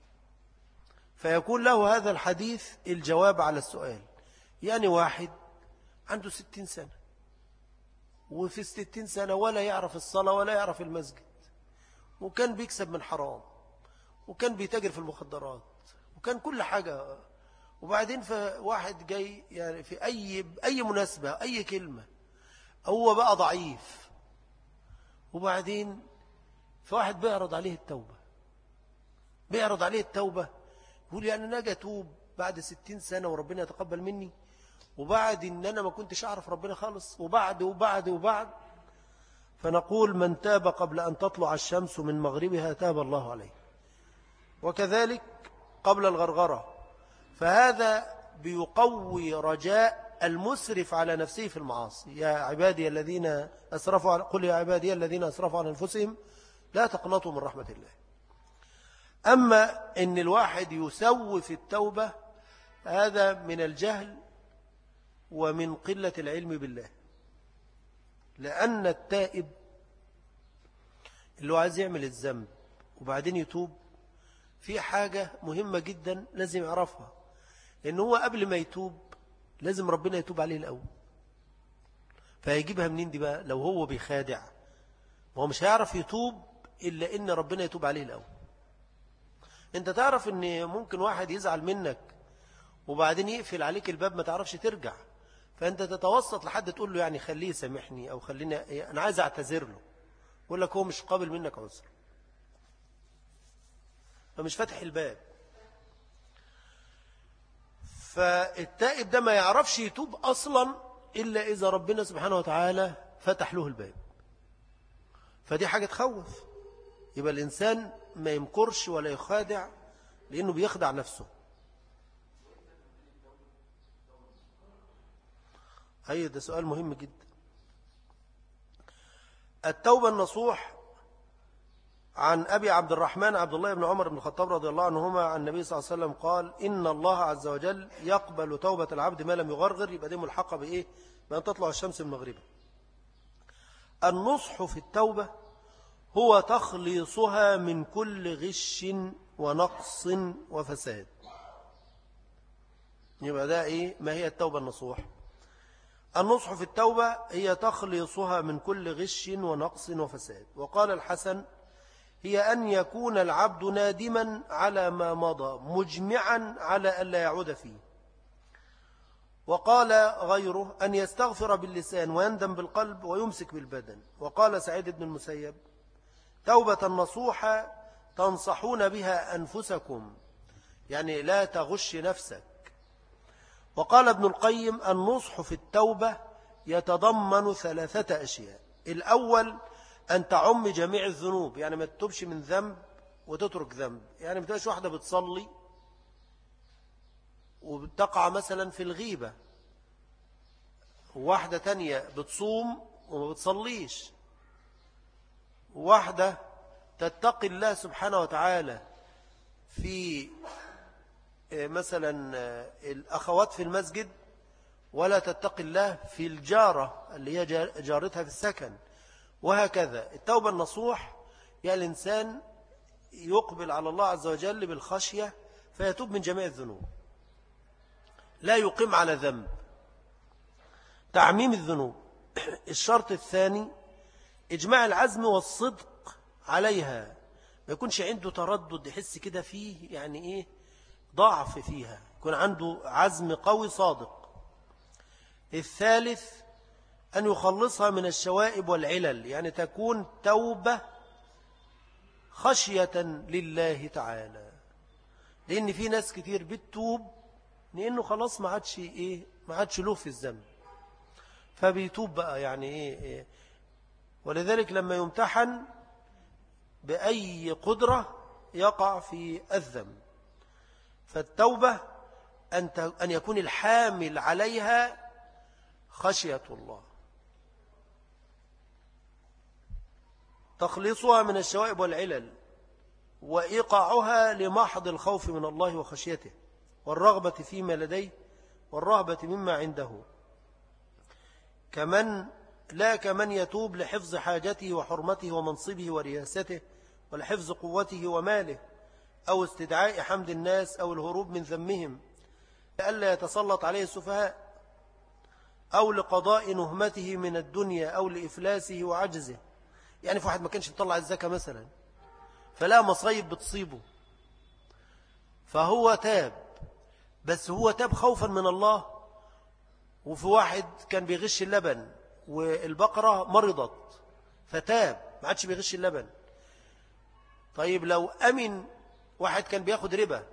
فيكون له هذا الحديث الجواب على السؤال. يعني واحد عنده ستين سنة، وفي الستين سنة ولا يعرف الصلاة ولا يعرف المسجد، وكان بيكسب من حرام، وكان بيتاجر في المخدرات، وكان كل حاجة. وبعدين فواحد جاي يعني في أي أي مناسبة أي كلمة هو بقى ضعيف، وبعدين فواحد بيعرض عليه التوبة بيعرض عليه التوبة يقول: يعني أنا أجي أتوب بعد ستين سنة وربنا يتقبل مني، وبعد إن أنا ما كنتش أعرف ربنا خالص، وبعد وبعد وبعد. فنقول: من تاب قبل أن تطلع الشمس من مغربها تاب الله عليه. وكذلك قبل الغرغرة. فهذا بيقوي رجاء المسرف على نفسه في المعاصي. يا عبادي الذين أسرفوا على قل يا عبادي الذين أسرفوا على أنفسهم لا تقنطوا من رحمة الله. أما إن الواحد يسوف التوبة، هذا من الجهل ومن قلة العلم بالله. لأن التائب اللي هو عايز يعمل الذنب وبعدين يتوب، في حاجة مهمة جدا لازم يعرفها، إن هو قبل ما يتوب لازم ربنا يتوب عليه الأول. فهيجيبها منين دي بقى؟ لو هو بيخادع، وهو مش هيعرف يتوب إلا إن ربنا يتوب عليه الأول. أنت تعرف إن ممكن واحد يزعل منك وبعدين يقفل عليك الباب ما تعرفش ترجع، فأنت تتوسط لحد تقول له يعني خليه يسامحني، أو خليني أنا عايز أعتذر له، يقول لك هو مش قابل منك عذر، فمش فاتح الباب. فالتائب ده ما يعرفش يتوب أصلا إلا إذا ربنا سبحانه وتعالى فتح له الباب. فدي حاجة تخوف. يبقى الإنسان ما يمكرش ولا يخادع، لأنه بيخدع نفسه. هي ده سؤال مهم جدا. التوبة النصوح. عن أبي عبد الرحمن عبد الله بن عمر بن الخطاب رضي الله عنهما عن النبي صلى الله عليه وسلم قال: إن الله عز وجل يقبل توبة العبد ما لم يغرغر. يبقى دي ملحقة بإيه؟ بأن تطلع الشمس من مغربها. النصح في التوبة هو تخليصها من كل غش ونقص وفساد. يبقى ده إيه؟ ما هي التوبة النصوح؟ النصح في التوبة هي تخليصها من كل غش ونقص وفساد. وقال الحسن: هي أن يكون العبد نادما على ما مضى مجمعا على ألا يعود فيه. وقال غيره: أن يستغفر باللسان ويندم بالقلب ويمسك بالبدن. وقال سعيد بن المسيب: توبة نصوحة تنصحون بها أنفسكم، يعني لا تغش نفسك. وقال ابن القيم: النصح في التوبة يتضمن ثلاثة أشياء. الأول أن تعم جميع الذنوب، يعني ما تتوبش من ذنب وتترك ذنب. يعني ما تبقاش واحدة بتصلي وبتقع مثلا في الغيبة، واحدة تانية بتصوم وما بتصليش، واحدة تتقي الله سبحانه وتعالى في مثلا الأخوات في المسجد، ولا تتقي الله في الجارة اللي هي جارتها في السكن، وهكذا. التوبة النصوح يعني الإنسان يقبل على الله عز وجل بالخشية فيتوب من جميع الذنوب، لا يقيم على ذنب. تعميم الذنوب. الشرط الثاني إجماع العزم والصدق عليها، ما يكونش عنده تردد، يحس كده فيه يعني إيه ضعف فيها، يكون عنده عزم قوي صادق. الثالث أن يخلصها من الشوائب والعلل، يعني تكون توبة خشية لله تعالى، لأن في ناس كتير بتتوب لأنه خلاص ما عادش إيه ما عادش له في الذنب، فبيتوب بقى يعني إيه, إيه ولذلك لما يمتحن بأي قدرة يقع في الذنب. فالتوبة أن يكون الحامل عليها خشية الله، تخليصها من الشوائب والعلل، وإيقاعها لمحض الخوف من الله وخشيته، والرغبة فيما لديه، والرهبة مما عنده. كمن لا كمن يتوب لحفظ حاجته وحرمته ومنصبه ورياسته، ولحفظ قوته وماله، أو استدعاء حمد الناس، أو الهروب من ذمهم لئلا يتسلط عليه السفهاء، أو لقضاء نهمته من الدنيا، أو لإفلاسه وعجزه. يعني في واحد ما كانش بيطلع الزكاة مثلا، فلا مصايب بتصيبه، فهو تاب، بس هو تاب خوفا من الله. وفي واحد كان بيغش اللبن والبقرة مرضت فتاب، ما عادش بيغش اللبن. طيب لو أمن واحد كان بياخد ربا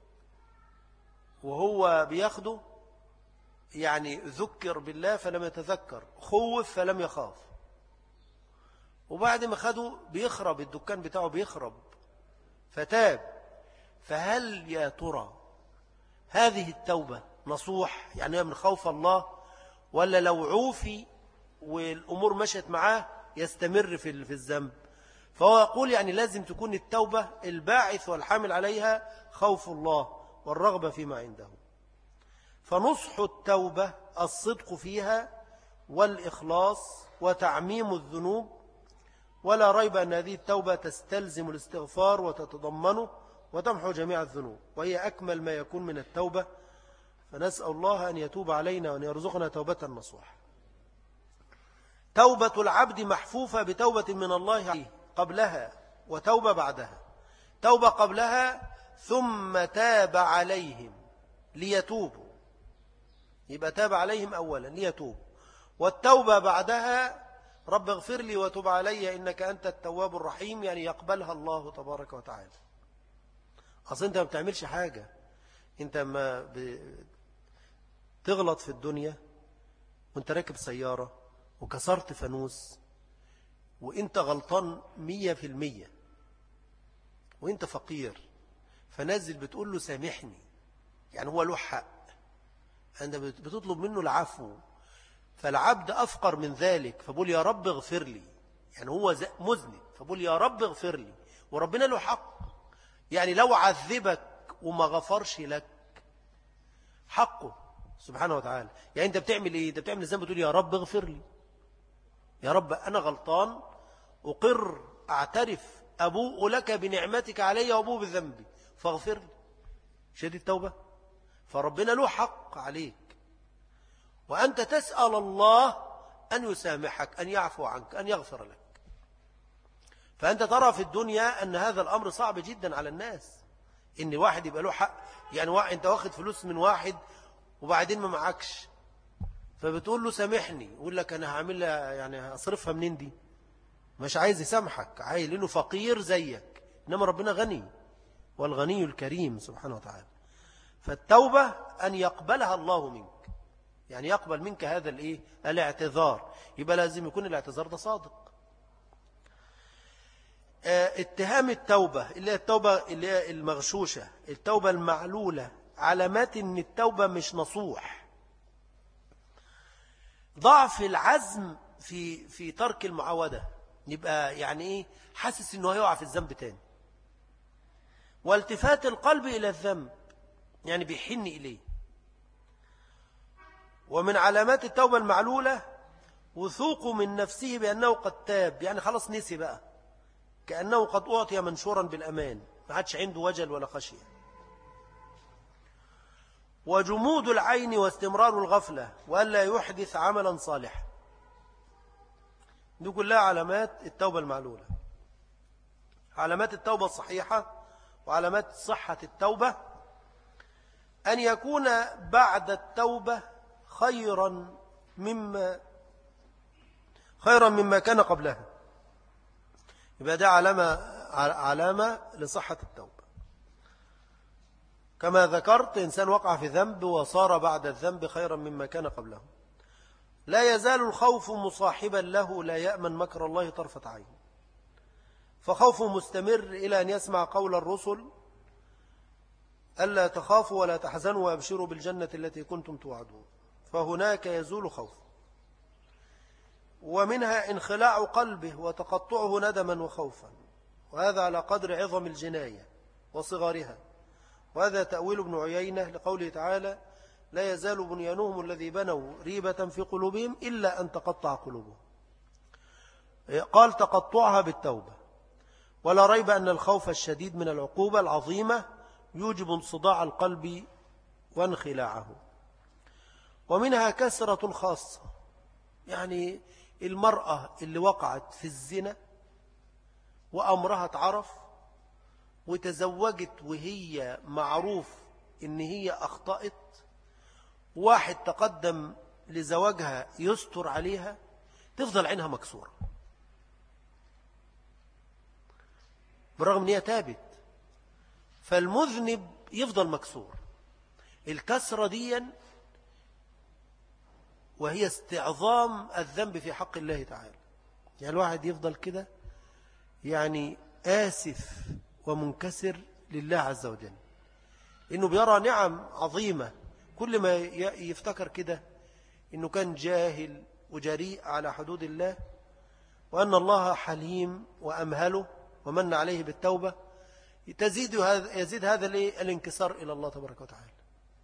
وهو بياخده، يعني ذكر بالله فلم يتذكر، خوف فلم يخاف، وبعد ما خده بيخرب الدكان بتاعه بيخرب فتاب. فهل يا ترى هذه التوبة نصوح يعني من خوف الله، ولا لو عوفي والأمور مشت معاه يستمر في الذنب؟ فهو يقول يعني لازم تكون التوبة الباعث والحامل عليها خوف الله والرغبة فيما عنده. فنصح التوبة الصدق فيها والإخلاص وتعميم الذنوب، ولا ريب أن هذه التوبة تستلزم الاستغفار وتتضمنه وتمحو جميع الذنوب، وهي أكمل ما يكون من التوبة. فنسأل الله أن يتوب علينا وأن يرزقنا توبة نصوح. توبة العبد محفوفة بتوبة من الله عليه قبلها وتوبة بعدها. توبة قبلها ثم تاب عليهم ليتوبوا، يبقى تاب عليهم أولا ليتوبوا، والتوبة بعدها رب اغفر لي وتب علي إنك أنت التواب الرحيم، يعني يقبلها الله تبارك وتعالى. أصلا أنت ما بتعملش حاجة، أنت ما تغلط في الدنيا وانت راكب سيارة وكسرت فانوس وانت غلطان مية في المية وانت فقير، فنازل بتقول له سامحني، يعني هو له حق، أنت بتطلب منه العفو. فالعبد أفقر من ذلك فبقول يا رب اغفر لي، يعني هو مذنب فبقول يا رب اغفر لي، وربنا له حق. يعني لو عذبك وما غفرش لك حقه سبحانه وتعالى. يعني أنت بتعمل إيه؟ أنت بتعمل زي ما بتقول يا رب اغفر لي، يا رب أنا غلطان، أقر أعترف أبوء لك بنعمتك علي وأبوء بذنبي فاغفر لي. شديد التوبة. فربنا له حق عليك، وأنت تسأل الله أن يسامحك، أن يعفو عنك، أن يغفر لك. فأنت ترى في الدنيا أن هذا الأمر صعب جدا على الناس، إن واحد يبقى له حق. يعني واحد أنت واخد فلوس من واحد وبعدين ما معكش، فبتقول له سامحني، يقول لك أنا هعملها يعني هصرفها منين دي؟ مش عايز يسامحك، عايز لأنه فقير زيك، إنما ربنا غني، والغني الكريم سبحانه وتعالى. فالتوبة أن يقبلها الله منك، يعني يقبل منك هذا الايه الاعتذار. يبقى لازم يكون الاعتذار ده صادق. اه اتهام التوبة اللي هي التوبة اللي هي المغشوشة، التوبة المعلولة، علامات ان التوبة مش نصوح. ضعف العزم في في ترك المعاودة، يبقى يعني ايه حاسس انه هيقع في الذنب تاني. والتفات القلب الى الذنب، يعني بيحن اليه. ومن علامات التوبة المعلولة وثوق من نفسه بأنه قد تاب، يعني خلاص نسي بقى، كأنه قد أعطي منشورا بالأمان، ما عادش عنده وجل ولا خشية. وجمود العين واستمرار الغفلة وألا يحدث عملا صالحا، دي كلها علامات التوبة المعلولة. علامات التوبة الصحيحة وعلامات صحة التوبة أن يكون بعد التوبة خيرا مما خيرا مما كان قبلها. يبقى ده علامة علامة لصحة التوبة. كما ذكرت، إنسان وقع في ذنب وصار بعد الذنب خيرا مما كان قبله. لا يزال الخوف مصاحبا له، لا يأمن مكر الله طرفة عين. فخوفه مستمر إلى أن يسمع قول الرسل ألا تخافوا ولا تحزنوا وابشروا بالجنة التي كنتم توعدون، فهناك يزول خوف. ومنها انخلاع قلبه وتقطعه ندما وخوفا، وهذا على قدر عظم الجناية وصغارها. وهذا تأويل ابن عيينة لقوله تعالى لا يزال بنيانهم الذي بنوا ريبة في قلوبهم إلا أن تقطع قلوبهم. قال تقطعها بالتوبة. ولا ريب أن الخوف الشديد من العقوبة العظيمة يوجب انصداع القلب وانخلاعه. ومنها كسرة الخاصة، يعني المرأة اللي وقعت في الزنا وأمرها اتعرف وتزوجت وهي معروف إن هي أخطأت، واحد تقدم لزواجها يستر عليها، تفضل عينها مكسورة بالرغم أن هي تابت. فالمذنب يفضل مكسور. الكسرة دي وهي استعظام الذنب في حق الله تعالى. يعني الواحد يفضل كده يعني آسف ومنكسر لله عز وجل، إنه بيرى نعم عظيمة، كل ما يفتكر كده إنه كان جاهل وجريء على حدود الله، وأن الله حليم وأمهله ومن عليه بالتوبة، تزيد هذا يزيد هذا الانكسار إلى الله تبارك وتعالى.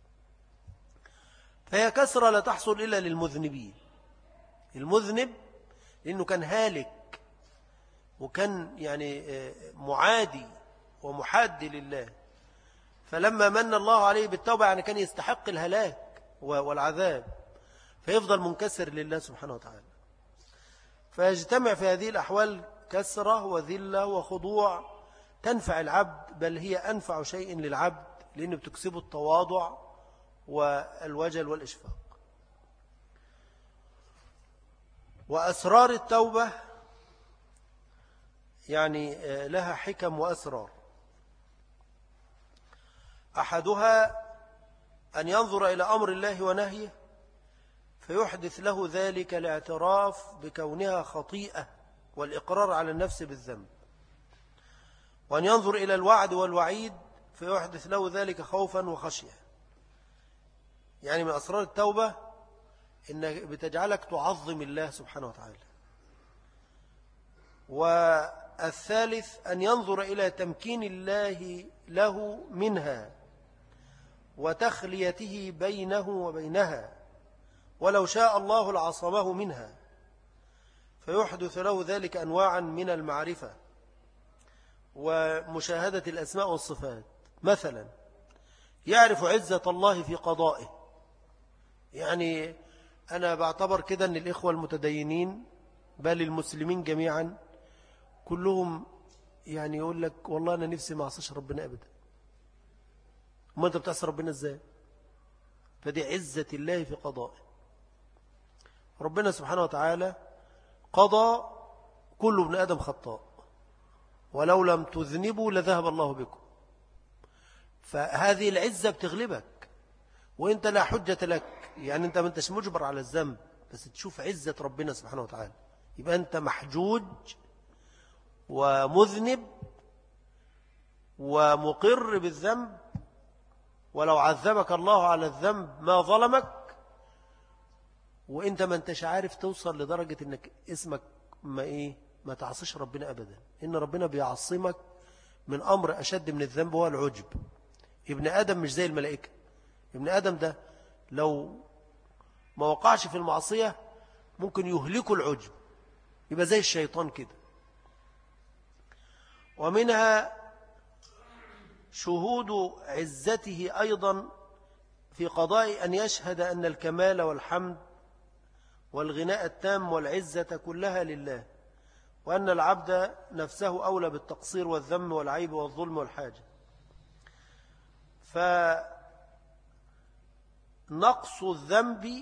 فهي كسرة لا تحصل إلا للمذنبين. المذنب لأنه كان هالك وكان يعني معادي ومحاد لله، فلما من الله عليه بالتوبة يعني كان يستحق الهلاك والعذاب، فيفضل منكسر لله سبحانه وتعالى. فيجتمع في هذه الأحوال كسرة وذلة وخضوع تنفع العبد، بل هي أنفع شيء للعبد، لأنه بتكسبه التواضع والوجل والإشفاق. وأسرار التوبة يعني لها حكم وأسرار. أحدها أن ينظر إلى أمر الله ونهيه فيحدث له ذلك الاعتراف بكونها خطيئة والإقرار على النفس بالذنب، وأن ينظر إلى الوعد والوعيد فيحدث له ذلك خوفا وخشية. يعني من أسرار التوبة إن بتجعلك تعظم الله سبحانه وتعالى. والثالث أن ينظر إلى تمكين الله له منها وتخليته بينه وبينها، ولو شاء الله لعصمه منها، فيحدث له ذلك أنواعا من المعرفة ومشاهدة الأسماء والصفات. مثلا يعرف عزة الله في قضائه. يعني أنا بعتبر كده أن الإخوة المتدينين بل المسلمين جميعا كلهم يعني يقول لك والله أنا نفسي ما أعصيش ربنا أبدا. ما أنت بتعصي ربنا إزاي؟ فدي عزة الله في قضائه. ربنا سبحانه وتعالى قضى كل ابن آدم خطاء، ولو لم تذنبوا لذهب الله بكم. فهذه العزة بتغلبك وإنت لا حجة لك، يعني أنت ما أنتش مجبر على الذنب، بس تشوف عزة ربنا سبحانه وتعالى يبقى أنت محجوج ومذنب ومقر بالذنب، ولو عذبك الله على الذنب ما ظلمك، وإنت ما أنتش عارف توصل لدرجة أنك اسمك ما إيه ما تعصيش ربنا أبدا. إن ربنا بيعصمك من أمر أشد من الذنب هو العجب. ابن آدم مش زي الملائكة. ابن آدم ده لو ما وقعش في المعصية ممكن يهلكه العجب، يبقى زي الشيطان كده. ومنها شهود عزته أيضا في قضاء أن يشهد أن الكمال والحمد والغناء التام والعزة كلها لله، وأن العبد نفسه أولى بالتقصير والذم والعيب والظلم والحاجة. فنقص الذنب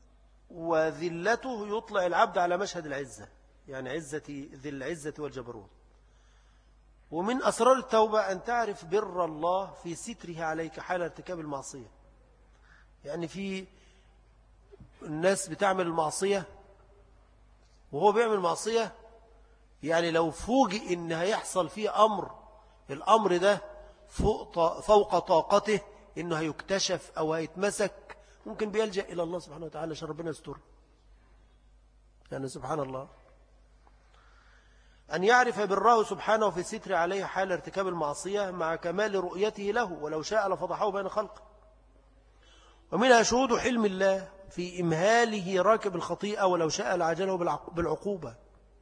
وذلته يطلع العبد على مشهد العزة، يعني عزة ذي العزة والجبروت. ومن أسرار التوبة أن تعرف بر الله في ستره عليك حال ارتكاب المعصية. يعني في الناس بتعمل المعصية وهو بيعمل معصية، يعني لو فوجئ إن هيحصل فيه أمر، الأمر ده فوق, فوق طاقته، إنه هيكتشف أو هيتمسك، ممكن بيلجأ إلى الله سبحانه وتعالى عشان ربنا يستر. يعني سبحان الله. أن يعرف بره سبحانه في الستر عليه حال ارتكاب المعصية مع كمال رؤيته له، ولو شاء لفضحه بين خلقه. ومنها شهود حلم الله في إمهاله راكب الخطيئة، ولو شاء لعجله بالعقوبة.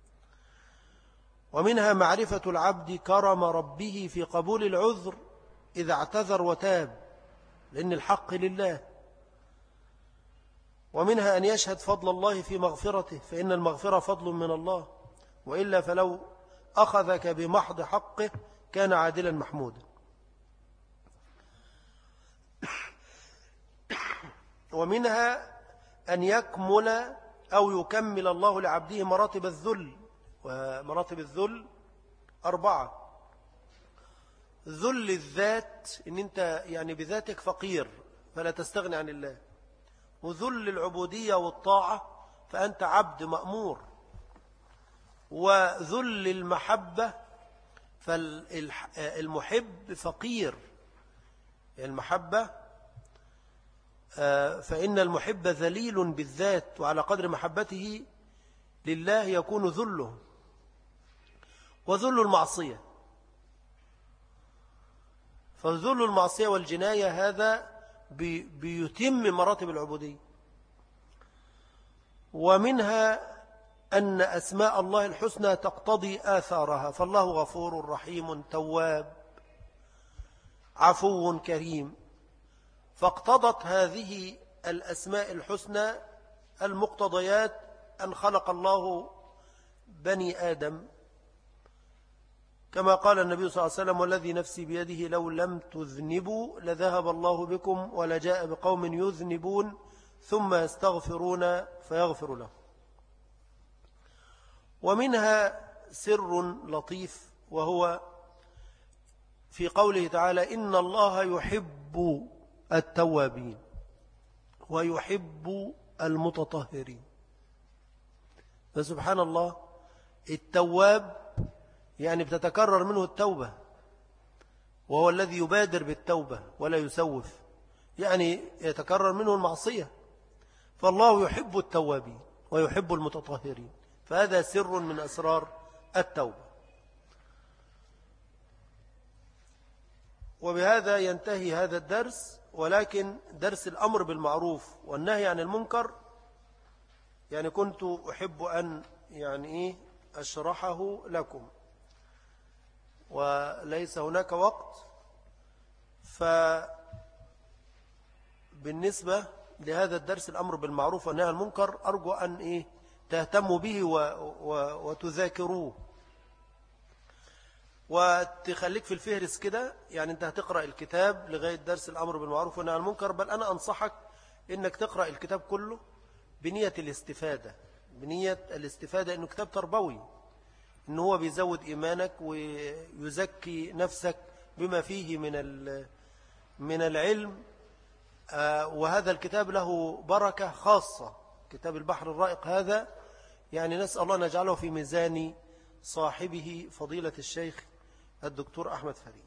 ومنها معرفة العبد كرم ربه في قبول العذر إذا اعتذر وتاب، لأن الحق لله. ومنها أن يشهد فضل الله في مغفرته، فإن المغفرة فضل من الله، وإلا فلو أخذك بمحض حقه كان عادلا محمودا. ومنها أن يكمل أو يكمل الله لعبده مراتب الذل. ومراتب الذل أربعة: ذل الذات، إن أنت يعني بذاتك فقير فلا تستغني عن الله. وذل العبودية والطاعة فأنت عبد مأمور. وذل المحبة، فالمحب فقير. المحبة فإن المحب ذليل بالذات، وعلى قدر محبته لله يكون ذله. وذل المعصية، فذل المعصية والجناية هذا بيتم مراتب العبودية. ومنها أن أسماء الله الحسنى تقتضي آثارها، فالله غفور رحيم تواب عفو كريم. فاقتضت هذه الأسماء الحسنى المقتضيات أن خلق الله بني آدم، كما قال النبي صلى الله عليه وسلم: والذي نفسي بيده لو لم تذنبوا لذهب الله بكم ولجاء بقوم يذنبون ثم يستغفرون فيغفر له. ومنها سر لطيف، وهو في قوله تعالى: إن الله يحب التوابين ويحب المتطهرين. فسبحان الله، التواب يعني بتتكرر منه التوبة، وهو الذي يبادر بالتوبة ولا يسوف، يعني يتكرر منه المعصية. فالله يحب التوابين ويحب المتطهرين، فهذا سر من أسرار التوبة. وبهذا ينتهي هذا الدرس، ولكن درس الأمر بالمعروف والنهي عن المنكر يعني كنت أحب أن يعني إيه أشرحه لكم، وليس هناك وقت. فبالنسبة لهذا الدرس الأمر بالمعروف والنهي عن المنكر أرجو أن إيه تهتموا به و و وتذاكروه وتخليك في الفهرس كده. يعني أنت هتقرأ الكتاب لغاية درس الأمر بالمعروف والنهي عن المنكر، بل أنا أنصحك أنك تقرأ الكتاب كله بنية الاستفادة، بنية الاستفادة أنه كتاب تربوي، أنه هو بيزود إيمانك ويزكي نفسك بما فيه من من العلم. وهذا الكتاب له بركة خاصة، كتاب البحر الرائق هذا، يعني نسأل الله أن يجعله في ميزان صاحبه فضيلة الشيخ الدكتور أحمد فريد.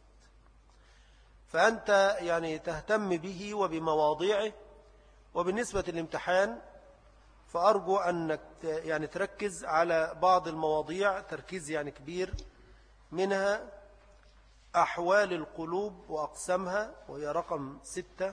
فأنت يعني تهتم به وبمواضيعه. وبالنسبة للامتحان فأرجو أنك يعني تركز على بعض المواضيع تركيز يعني كبير، منها أحوال القلوب وأقسامها وهي رقم ستة،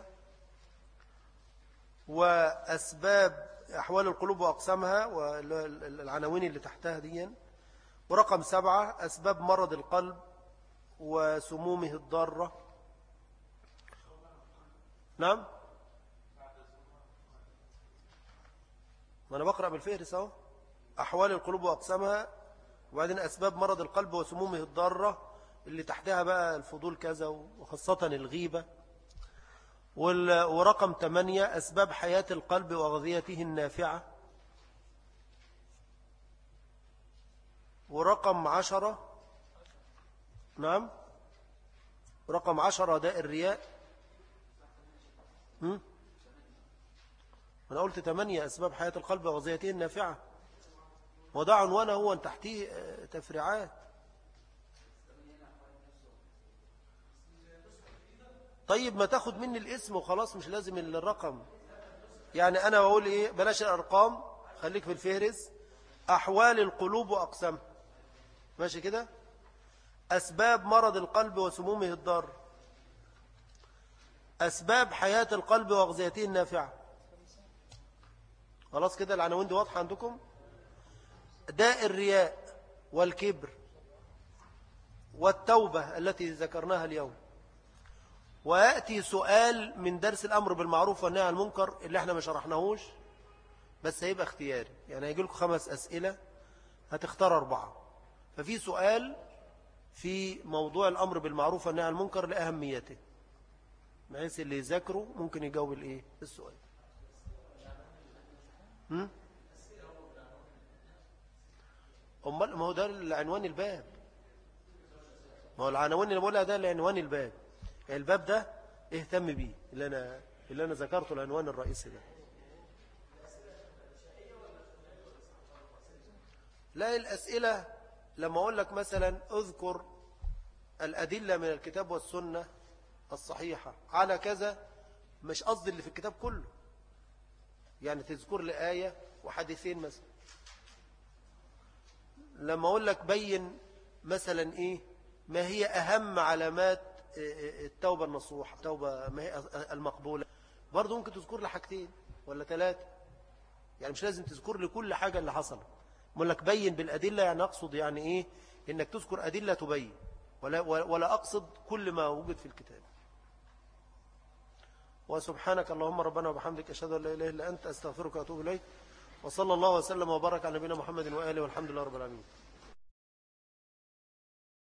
وأسباب أحوال القلوب وأقسامها والعناوين اللي تحتها دي، ورقم سبعة أسباب مرض القلب وسمومه الضارة. نعم، ما أنا بقرأ بالفهرس أهو، أحوال القلوب وأقسامها، وبعدين أسباب مرض القلب وسمومه الضارة اللي تحتها بقى الفضول كذا وخاصة الغيبة. ورقم ثمانية أسباب حياة القلب وأغذيته النافعة. ورقم عشرة نعم رقم عشرة داء الرياء. هم؟ أنا قلت ثمانية أسباب حياة القلب وأغذيته النافعة، وده عنوانه هو تحتيه تفريعات. طيب ما تاخد مني الاسم وخلاص، مش لازم الرقم. يعني أنا بقول إيه، بلاش الأرقام، خليك في الفهرس. أحوال القلوب وأقسامها، ماشي كده. أسباب مرض القلب وسمومه الضار. أسباب حياة القلب وأغذيته النافعة. خلاص كده العناوين دي واضحة عندكم. داء الرياء والكبر والتوبة التي ذكرناها اليوم. ويأتي سؤال من درس الأمر بالمعروف والنهي عن المنكر اللي احنا ما شرحناهوش، بس هيبقى اختياري، يعني هيجي لكم خمس أسئلة هتختار أربعة. ففي سؤال في موضوع الأمر بالمعروف والنهي عن المنكر لأهميته، بحيث اللي يذاكره ممكن يجاوب الايه السؤال. هم؟ أمال ما هو ده العنوان الباب، ما هو العنوان اللي بقولها ده لعنوان الباب. الباب ده اهتم بيه، اللي أنا, اللي أنا ذكرته العنوان الرئيسي ده. لا، الأسئلة لما أقول لك مثلا اذكر الأدلة من الكتاب والسنة الصحيحة على كذا، مش قصدي اللي في الكتاب كله، يعني تذكر لي آية وحديثين مثلا. لما أقول لك بين مثلا إيه ما هي أهم علامات التوبة النصوح، التوبة ما هي المقبولة، برضو ممكن تذكر لي حاجتين ولا ثلاثة، يعني مش لازم تذكر لي كل حاجة اللي حصلت. أقول لك بين بالأدلة، يعني أقصد يعني إيه إنك تذكر أدلة تبين، ولا, ولا أقصد كل ما وجد في الكتاب. وسبحانك اللهم ربنا وبحمدك أشهد أن لا إله إلا أنت أستغفرك وأتوب إليك. وصلى الله وسلم وبارك على نبينا محمد وآله والحمد لله رب العالمين.